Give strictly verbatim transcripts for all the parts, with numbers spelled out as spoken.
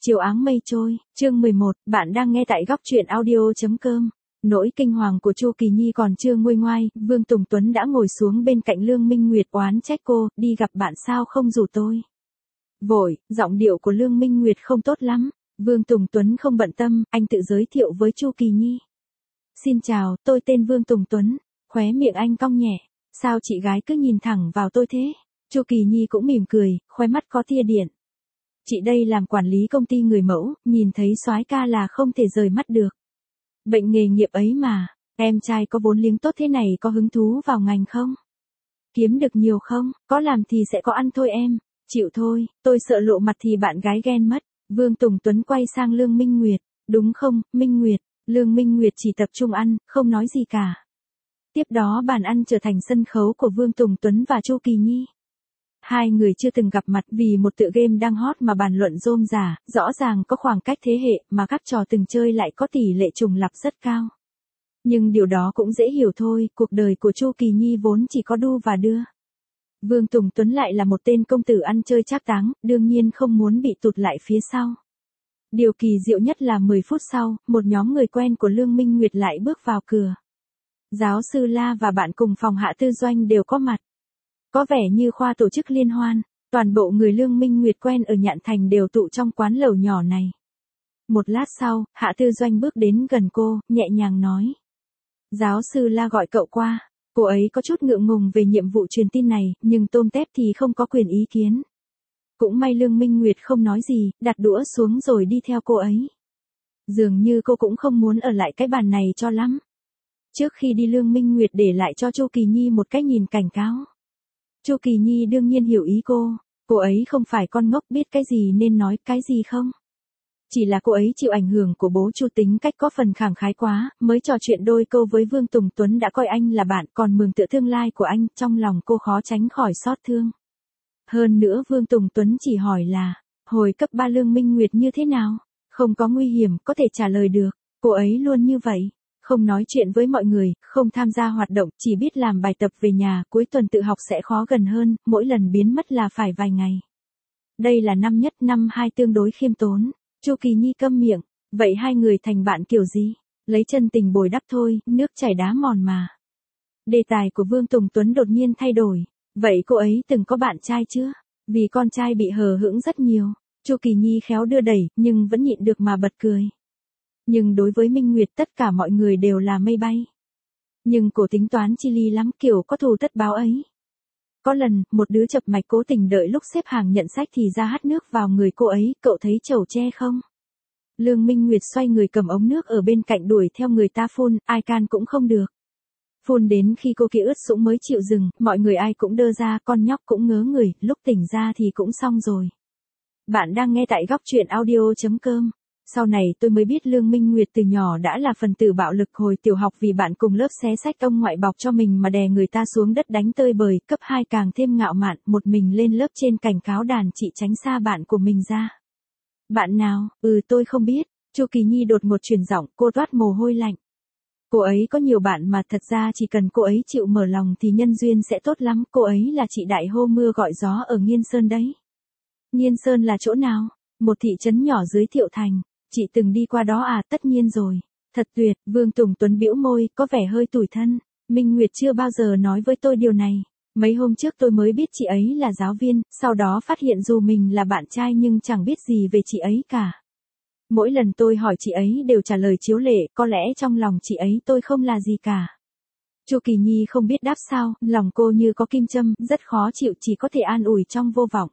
Chiều áng mây trôi, chương mười một, bạn đang nghe tại góc truyện audio.com. Nỗi kinh hoàng của Chu Kỳ Nhi còn chưa nguôi ngoai, Vương Tùng Tuấn đã ngồi xuống bên cạnh Lương Minh Nguyệt oán trách cô, đi gặp bạn sao không rủ tôi. Vội, giọng điệu của Lương Minh Nguyệt không tốt lắm, Vương Tùng Tuấn không bận tâm, anh tự giới thiệu với Chu Kỳ Nhi. Xin chào, tôi tên Vương Tùng Tuấn, khóe miệng anh cong nhẹ, sao chị gái cứ nhìn thẳng vào tôi thế? Chu Kỳ Nhi cũng mỉm cười, khóe mắt có tia điện. Chị đây làm quản lý công ty người mẫu, nhìn thấy soái ca là không thể rời mắt được. Bệnh nghề nghiệp ấy mà, em trai có vốn liếng tốt thế này có hứng thú vào ngành không? Kiếm được nhiều không? Có làm thì sẽ có ăn thôi em. Chịu thôi, tôi sợ lộ mặt thì bạn gái ghen mất. Vương Tùng Tuấn quay sang Lương Minh Nguyệt. Đúng không, Minh Nguyệt? Lương Minh Nguyệt chỉ tập trung ăn, không nói gì cả. Tiếp đó bàn ăn trở thành sân khấu của Vương Tùng Tuấn và Chu Kỳ Nhi. Hai người chưa từng gặp mặt vì một tựa game đang hot mà bàn luận rôm rả, rõ ràng có khoảng cách thế hệ mà các trò từng chơi lại có tỷ lệ trùng lặp rất cao. Nhưng điều đó cũng dễ hiểu thôi, cuộc đời của Chu Kỳ Nhi vốn chỉ có đu và đưa. Vương Tùng Tuấn lại là một tên công tử ăn chơi trác táng, đương nhiên không muốn bị tụt lại phía sau. Điều kỳ diệu nhất là mười phút sau, một nhóm người quen của Lương Minh Nguyệt lại bước vào cửa. Giáo sư La và bạn cùng phòng Hạ Tư Doanh đều có mặt. Có vẻ như khoa tổ chức liên hoan, toàn bộ người Lương Minh Nguyệt quen ở Nhạn Thành đều tụ trong quán lẩu nhỏ này. Một lát sau, Hạ Tư Doanh bước đến gần cô, nhẹ nhàng nói. Giáo sư La gọi cậu qua, cô ấy có chút ngượng ngùng về nhiệm vụ truyền tin này, nhưng tôm tép thì không có quyền ý kiến. Cũng may Lương Minh Nguyệt không nói gì, đặt đũa xuống rồi đi theo cô ấy. Dường như cô cũng không muốn ở lại cái bàn này cho lắm. Trước khi đi Lương Minh Nguyệt để lại cho Chu Kỳ Nhi một cái nhìn cảnh cáo. Chu Kỳ Nhi đương nhiên hiểu ý cô, cô ấy không phải con ngốc biết cái gì nên nói cái gì không. Chỉ là cô ấy chịu ảnh hưởng của bố Chu tính cách có phần khẳng khái quá, mới trò chuyện đôi câu với Vương Tùng Tuấn đã coi anh là bạn còn mường tượng tương lai của anh, trong lòng cô khó tránh khỏi xót thương. Hơn nữa Vương Tùng Tuấn chỉ hỏi là, hồi cấp ba Lương Minh Nguyệt như thế nào, không có nguy hiểm, có thể trả lời được, cô ấy luôn như vậy. Không nói chuyện với mọi người, không tham gia hoạt động, chỉ biết làm bài tập về nhà, cuối tuần tự học sẽ khó gần hơn, mỗi lần biến mất là phải vài ngày. Đây là năm nhất, năm hai tương đối khiêm tốn. Chu Kỳ Nhi câm miệng, vậy hai người thành bạn kiểu gì? Lấy chân tình bồi đắp thôi, nước chảy đá mòn mà. Đề tài của Vương Tùng Tuấn đột nhiên thay đổi, vậy cô ấy từng có bạn trai chưa? Vì con trai bị hờ hững rất nhiều. Chu Kỳ Nhi khéo đưa đẩy, nhưng vẫn nhịn được mà bật cười. Nhưng đối với Minh Nguyệt tất cả mọi người đều là mây bay. Nhưng cổ tính toán chi ly lắm, kiểu có thù tất báo ấy. Có lần, một đứa chập mạch cố tình đợi lúc xếp hàng nhận sách thì ra hắt nước vào người cô ấy, cậu thấy chầu tre không? Lương Minh Nguyệt xoay người cầm ống nước ở bên cạnh đuổi theo người ta phun, ai can cũng không được. Phun đến khi cô kia ướt sũng mới chịu dừng, mọi người ai cũng đơ ra, con nhóc cũng ngớ người, lúc tỉnh ra thì cũng xong rồi. Bạn đang nghe tại góc truyện audio.com. Sau này tôi mới biết Lương Minh Nguyệt từ nhỏ đã là phần tử bạo lực, hồi tiểu học vì bạn cùng lớp xé sách ông ngoại bọc cho mình mà đè người ta xuống đất đánh tơi bời, cấp hai càng thêm ngạo mạn, một mình lên lớp trên cảnh cáo đàn chị tránh xa bạn của mình ra. Bạn nào? Ừ tôi không biết. Chu Kỳ Nhi đột ngột chuyển giọng, cô toát mồ hôi lạnh. Cô ấy có nhiều bạn mà thật ra chỉ cần cô ấy chịu mở lòng thì nhân duyên sẽ tốt lắm, cô ấy là chị đại hô mưa gọi gió ở Nghiên Sơn đấy. Nghiên Sơn là chỗ nào? Một thị trấn nhỏ dưới Thiệu Thành. Chị từng đi qua đó à? Tất nhiên rồi. Thật tuyệt. Vương Tùng Tuấn bĩu môi, có vẻ hơi tủi thân. Minh Nguyệt chưa bao giờ nói với tôi điều này. Mấy hôm trước tôi mới biết chị ấy là giáo viên, sau đó phát hiện dù mình là bạn trai nhưng chẳng biết gì về chị ấy cả. Mỗi lần tôi hỏi chị ấy đều trả lời chiếu lệ, có lẽ trong lòng chị ấy tôi không là gì cả. Chu Kỳ Nhi không biết đáp sao, lòng cô như có kim châm, rất khó chịu, chỉ có thể an ủi trong vô vọng.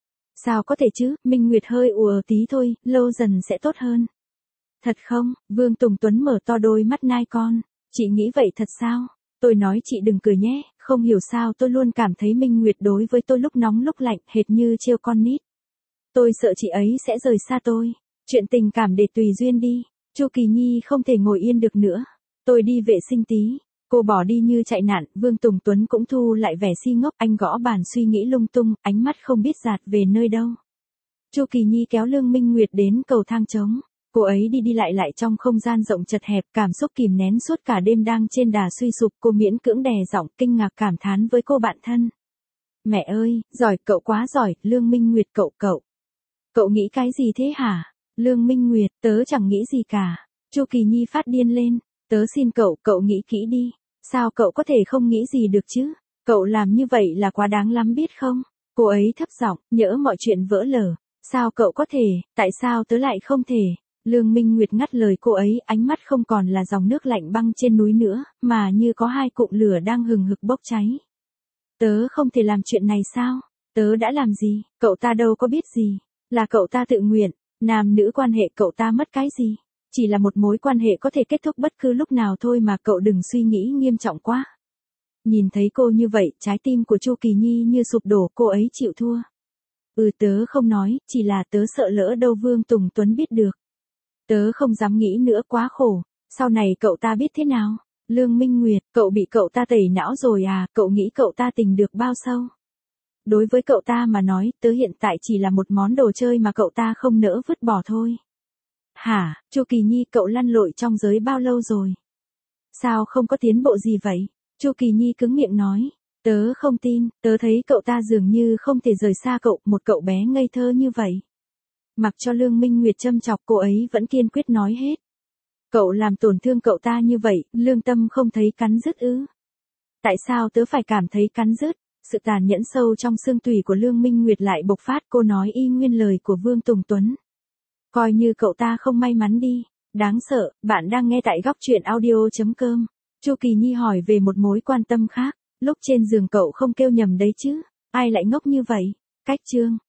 Sao có thể chứ, Minh Nguyệt hơi ùa tí thôi, lâu dần sẽ tốt hơn. Thật không? Vương Tùng Tuấn mở to đôi mắt nai con. Chị nghĩ vậy thật sao? Tôi nói chị đừng cười nhé, không hiểu sao tôi luôn cảm thấy Minh Nguyệt đối với tôi lúc nóng lúc lạnh, hệt như trêu con nít. Tôi sợ chị ấy sẽ rời xa tôi. Chuyện tình cảm để tùy duyên đi. Chu Kỳ Nhi không thể ngồi yên được nữa. Tôi đi vệ sinh tí. Cô bỏ đi như chạy nạn, Vương Tùng Tuấn cũng thu lại vẻ si ngốc, anh gõ bàn suy nghĩ lung tung, ánh mắt không biết dạt về nơi đâu. Chu Kỳ Nhi kéo Lương Minh Nguyệt đến cầu thang trống. Cô ấy đi đi lại lại trong không gian rộng chật hẹp, cảm xúc kìm nén suốt cả đêm đang trên đà suy sụp, cô miễn cưỡng đè giọng kinh ngạc cảm thán với cô bạn thân. Mẹ ơi, giỏi, cậu quá giỏi, Lương Minh Nguyệt cậu cậu. Cậu nghĩ cái gì thế hả? Lương Minh Nguyệt, tớ chẳng nghĩ gì cả. Chu Kỳ Nhi phát điên lên. Tớ xin cậu, cậu nghĩ kỹ đi. Sao cậu có thể không nghĩ gì được chứ? Cậu làm như vậy là quá đáng lắm biết không? Cô ấy thấp giọng, nhỡ mọi chuyện vỡ lở. Sao cậu có thể, tại sao tớ lại không thể? Lương Minh Nguyệt ngắt lời cô ấy, ánh mắt không còn là dòng nước lạnh băng trên núi nữa, mà như có hai cụm lửa đang hừng hực bốc cháy. Tớ không thể làm chuyện này sao? Tớ đã làm gì? Cậu ta đâu có biết gì. Là cậu ta tự nguyện. Nam nữ quan hệ cậu ta mất cái gì? Chỉ là một mối quan hệ có thể kết thúc bất cứ lúc nào thôi mà cậu đừng suy nghĩ nghiêm trọng quá. Nhìn thấy cô như vậy, trái tim của Chu Kỳ Nhi như sụp đổ, cô ấy chịu thua. Ừ tớ không nói, chỉ là tớ sợ lỡ đâu Vương Tùng Tuấn biết được. Tớ không dám nghĩ nữa quá khổ, sau này cậu ta biết thế nào? Lương Minh Nguyệt, cậu bị cậu ta tẩy não rồi à, cậu nghĩ cậu ta tình được bao sâu? Đối với cậu ta mà nói, tớ hiện tại chỉ là một món đồ chơi mà cậu ta không nỡ vứt bỏ thôi. Hả, Chu Kỳ Nhi cậu lăn lội trong giới bao lâu rồi? Sao không có tiến bộ gì vậy? Chu Kỳ Nhi cứng miệng nói. Tớ không tin, tớ thấy cậu ta dường như không thể rời xa cậu, một cậu bé ngây thơ như vậy. Mặc cho Lương Minh Nguyệt châm chọc cô ấy vẫn kiên quyết nói hết. Cậu làm tổn thương cậu ta như vậy, lương tâm không thấy cắn rứt ư? Tại sao tớ phải cảm thấy cắn rứt? Sự tàn nhẫn sâu trong xương tủy của Lương Minh Nguyệt lại bộc phát, cô nói y nguyên lời của Vương Tùng Tuấn. Coi như cậu ta không may mắn đi. Đáng sợ, bạn đang nghe tại góc truyện audio chấm com. Chu Kỳ Nhi hỏi về một mối quan tâm khác. Lúc trên giường cậu không kêu nhầm đấy chứ? Ai lại ngốc như vậy? Cách chương.